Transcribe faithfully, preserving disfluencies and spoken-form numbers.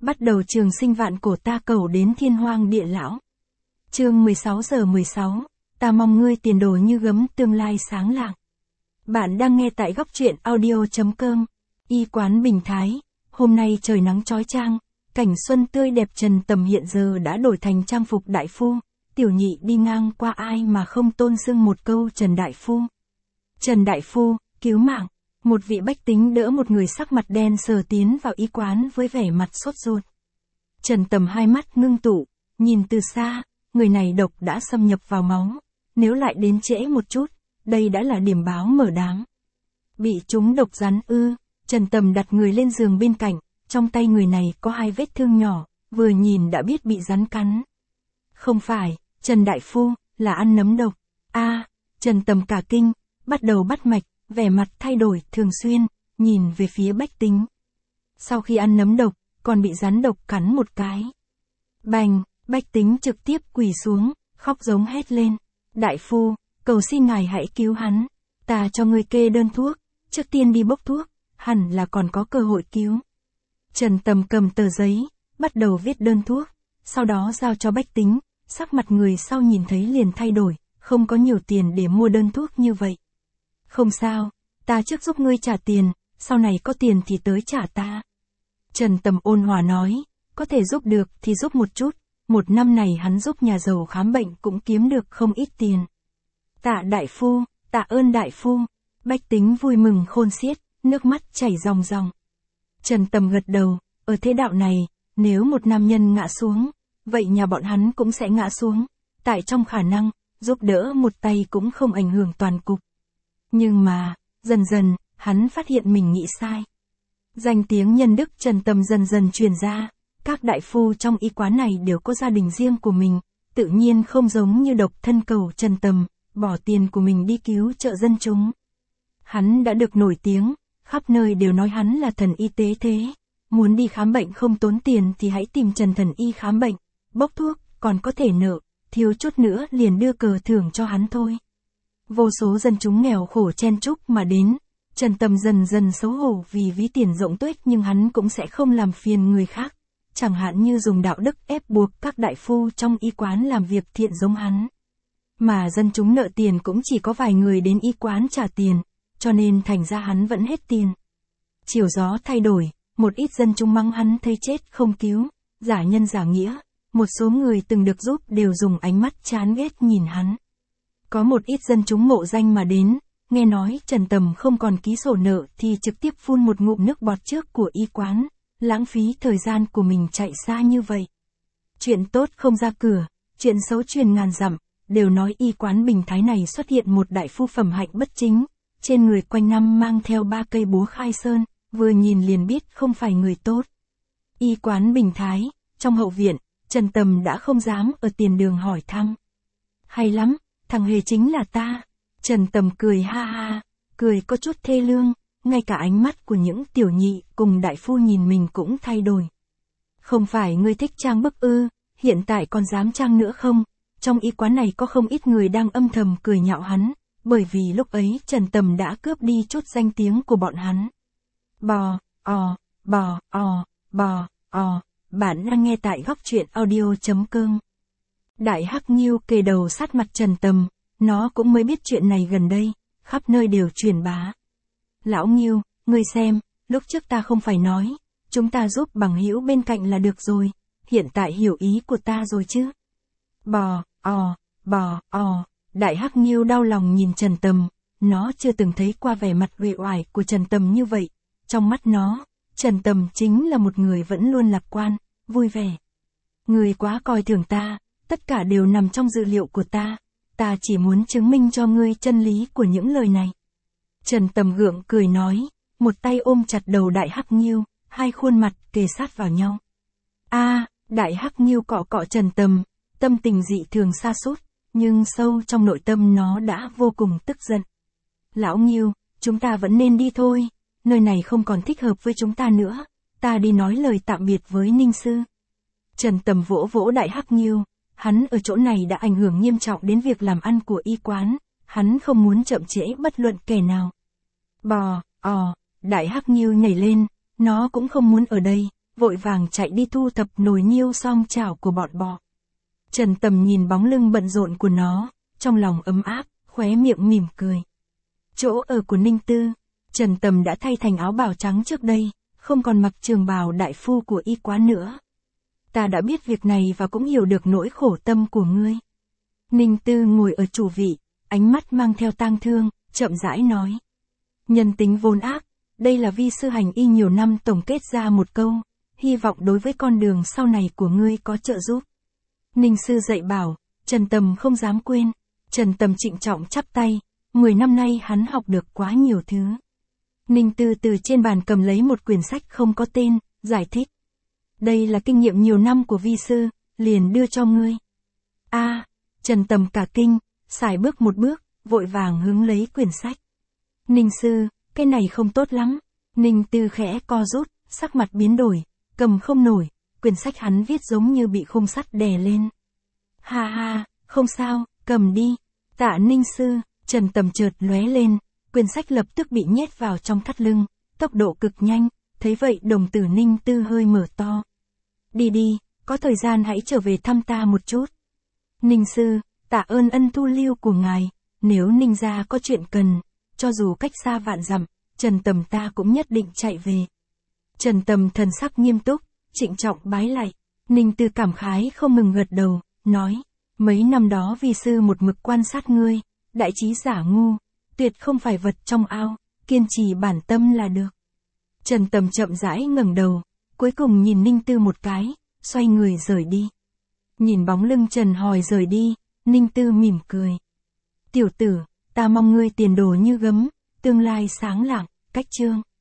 Bắt đầu trường sinh vạn cổ ta cầu đến thiên hoang địa lão. Chương mười sáu giờ mười sáu, ta mong ngươi tiền đồ như gấm tương lai sáng lạng. Bạn đang nghe tại góc truyện audio.com. Y quán Bình Thái, hôm nay trời nắng chói chang, cảnh xuân tươi đẹp. Trần Tầm hiện giờ đã đổi thành trang phục đại phu, tiểu nhị đi ngang qua ai mà không tôn xưng một câu Trần Đại Phu. Trần Đại Phu, cứu mạng. Một vị bách tính đỡ một người sắc mặt đen sờ tiến vào y quán với vẻ mặt sốt ruột. Trần Tầm hai mắt ngưng tụ, nhìn từ xa, người này độc đã xâm nhập vào máu, nếu lại đến trễ một chút, đây đã là điểm báo mở đáng. Bị trúng độc rắn ư? Trần Tầm đặt người lên giường bên cạnh, trong tay người này có hai vết thương nhỏ, vừa nhìn đã biết bị rắn cắn. Không phải, Trần Đại Phu, là ăn nấm độc. A, Trần Tầm cả kinh, bắt đầu bắt mạch, vẻ mặt thay đổi thường xuyên, nhìn về phía bách tính. Sau khi ăn nấm độc, còn bị rắn độc cắn một cái. Bành, bách tính trực tiếp quỳ xuống, khóc giống hét lên. Đại Phu, cầu xin ngài hãy cứu hắn, ta cho ngươi kê đơn thuốc, trước tiên đi bốc thuốc, hẳn là còn có cơ hội cứu. Trần Tầm cầm tờ giấy, bắt đầu viết đơn thuốc, sau đó giao cho bách tính, sắc mặt người sau nhìn thấy liền thay đổi, không có nhiều tiền để mua đơn thuốc như vậy. Không sao, ta trước giúp ngươi trả tiền, sau này có tiền thì tới trả ta. Trần Tầm ôn hòa nói, có thể giúp được thì giúp một chút, một năm này hắn giúp nhà giàu khám bệnh cũng kiếm được không ít tiền. Tạ Đại Phu, tạ ơn Đại Phu, bách tính vui mừng khôn xiết, nước mắt chảy ròng ròng. Trần Tầm gật đầu, ở thế đạo này, nếu một nam nhân ngã xuống, vậy nhà bọn hắn cũng sẽ ngã xuống, tại trong khả năng, giúp đỡ một tay cũng không ảnh hưởng toàn cục. Nhưng mà, dần dần, hắn phát hiện mình nghĩ sai. Danh tiếng nhân đức Trần Tầm dần dần truyền ra, các đại phu trong y quán này đều có gia đình riêng của mình, tự nhiên không giống như độc thân cầu Trần Tầm, bỏ tiền của mình đi cứu trợ dân chúng. Hắn đã được nổi tiếng, khắp nơi đều nói hắn là thần y tế thế, muốn đi khám bệnh không tốn tiền thì hãy tìm Trần Thần Y khám bệnh, bốc thuốc, còn có thể nợ, thiếu chút nữa liền đưa cờ thưởng cho hắn thôi. Vô số dân chúng nghèo khổ chen chúc mà đến, Trần Tầm dần dần xấu hổ vì ví tiền rộng tuếch nhưng hắn cũng sẽ không làm phiền người khác, chẳng hạn như dùng đạo đức ép buộc các đại phu trong y quán làm việc thiện giống hắn. Mà dân chúng nợ tiền cũng chỉ có vài người đến y quán trả tiền, cho nên thành ra hắn vẫn hết tiền. Chiều gió thay đổi, một ít dân chúng mắng hắn thấy chết không cứu, giả nhân giả nghĩa, một số người từng được giúp đều dùng ánh mắt chán ghét nhìn hắn. Có một ít dân chúng mộ danh mà đến, nghe nói Trần Tầm không còn ký sổ nợ thì trực tiếp phun một ngụm nước bọt trước của y quán, lãng phí thời gian của mình chạy xa như vậy. Chuyện tốt không ra cửa, chuyện xấu truyền ngàn dặm, đều nói y quán Bình Thái này xuất hiện một đại phu phẩm hạnh bất chính, trên người quanh năm mang theo ba cây búa khai sơn, vừa nhìn liền biết không phải người tốt. Y quán Bình Thái, trong hậu viện, Trần Tầm đã không dám ở tiền đường hỏi thăm. Hay lắm, thằng hề chính là ta. Trần Tầm cười ha ha, cười có chút thê lương, ngay cả ánh mắt của những tiểu nhị cùng đại phu nhìn mình cũng thay đổi. Không phải ngươi thích trang bức ư, hiện tại còn dám trang nữa không? Trong y quán này có không ít người đang âm thầm cười nhạo hắn, bởi vì lúc ấy Trần Tầm đã cướp đi chút danh tiếng của bọn hắn. Bò, ò, bò, ò, bò, ò, bạn đang nghe tại góc truyện audio.com. Đại Hắc Nghiêu kề đầu sát mặt Trần Tầm, nó cũng mới biết chuyện này gần đây, khắp nơi đều truyền bá. Lão Nghiêu, ngươi xem, lúc trước ta không phải nói, chúng ta giúp bằng hữu bên cạnh là được rồi, hiện tại hiểu ý của ta rồi chứ. Bò, ò, bò, ò, Đại Hắc Nghiêu đau lòng nhìn Trần Tầm, nó chưa từng thấy qua vẻ mặt uể oải của Trần Tầm như vậy, trong mắt nó, Trần Tầm chính là một người vẫn luôn lạc quan, vui vẻ. Ngươi quá coi thường ta, tất cả đều nằm trong dự liệu của ta, ta chỉ muốn chứng minh cho ngươi chân lý của những lời này. Trần Tầm gượng cười nói, một tay ôm chặt đầu Đại Hắc Nghiêu, hai khuôn mặt kề sát vào nhau. A, Đại Hắc Nghiêu cọ cọ Trần Tầm, tâm tình dị thường sa sút, nhưng sâu trong nội tâm nó đã vô cùng tức giận. Lão Nghiêu, chúng ta vẫn nên đi thôi, nơi này không còn thích hợp với chúng ta nữa, ta đi nói lời tạm biệt với Ninh Sư. Trần Tầm vỗ vỗ Đại Hắc Nghiêu, hắn ở chỗ này đã ảnh hưởng nghiêm trọng đến việc làm ăn của y quán, hắn không muốn chậm trễ bất luận kẻ nào. Bò, ò, Đại Hắc Nghiêu nhảy lên, nó cũng không muốn ở đây, vội vàng chạy đi thu thập nồi niêu song chảo của bọn bọ. Trần Tầm nhìn bóng lưng bận rộn của nó, trong lòng ấm áp, khóe miệng mỉm cười. Chỗ ở của Ninh Tư, Trần Tầm đã thay thành áo bào trắng trước đây, không còn mặc trường bào đại phu của y quá nữa. Ta đã biết việc này và cũng hiểu được nỗi khổ tâm của ngươi. Ninh Tư ngồi ở chủ vị, ánh mắt mang theo tang thương, chậm rãi nói. Nhân tính vốn ác, đây là vi sư hành y nhiều năm tổng kết ra một câu, hy vọng đối với con đường sau này của ngươi có trợ giúp. Ninh sư dạy bảo, Trần Tầm không dám quên. Trần Tầm trịnh trọng chắp tay, mười năm nay hắn học được quá nhiều thứ. Ninh Tư từ trên bàn cầm lấy một quyển sách không có tên, giải thích. Đây là kinh nghiệm nhiều năm của vi sư, liền đưa cho ngươi. A, Trần Tầm cả kinh, sải bước một bước, vội vàng hứng lấy quyển sách. Ninh sư, cái này không tốt lắm. Ninh Tư khẽ co rút, sắc mặt biến đổi, cầm không nổi, quyển sách hắn viết giống như bị khung sắt đè lên. Ha ha, không sao, cầm đi. Tạ Ninh sư, Trần Tầm chợt lóe lên, quyển sách lập tức bị nhét vào trong thắt lưng, tốc độ cực nhanh, thấy vậy đồng tử Ninh Tư hơi mở to. Đi đi, có thời gian hãy trở về thăm ta một chút. Ninh sư, tạ ơn ân thu lưu của ngài, nếu Ninh gia có chuyện cần, cho dù cách xa vạn dặm, Trần Tầm ta cũng nhất định chạy về. Trần Tầm thần sắc nghiêm túc, trịnh trọng bái lạy. Ninh Tư cảm khái không ngừng gật đầu, nói, mấy năm đó vi sư một mực quan sát ngươi, đại trí giả ngu, tuyệt không phải vật trong ao, kiên trì bản tâm là được. Trần Tầm chậm rãi ngẩng đầu, cuối cùng nhìn Ninh Tư một cái, xoay người rời đi. Nhìn bóng lưng Trần Hòi rời đi, Ninh Tư mỉm cười. Tiểu tử, ta mong ngươi tiền đồ như gấm, tương lai sáng lạng, cách chương.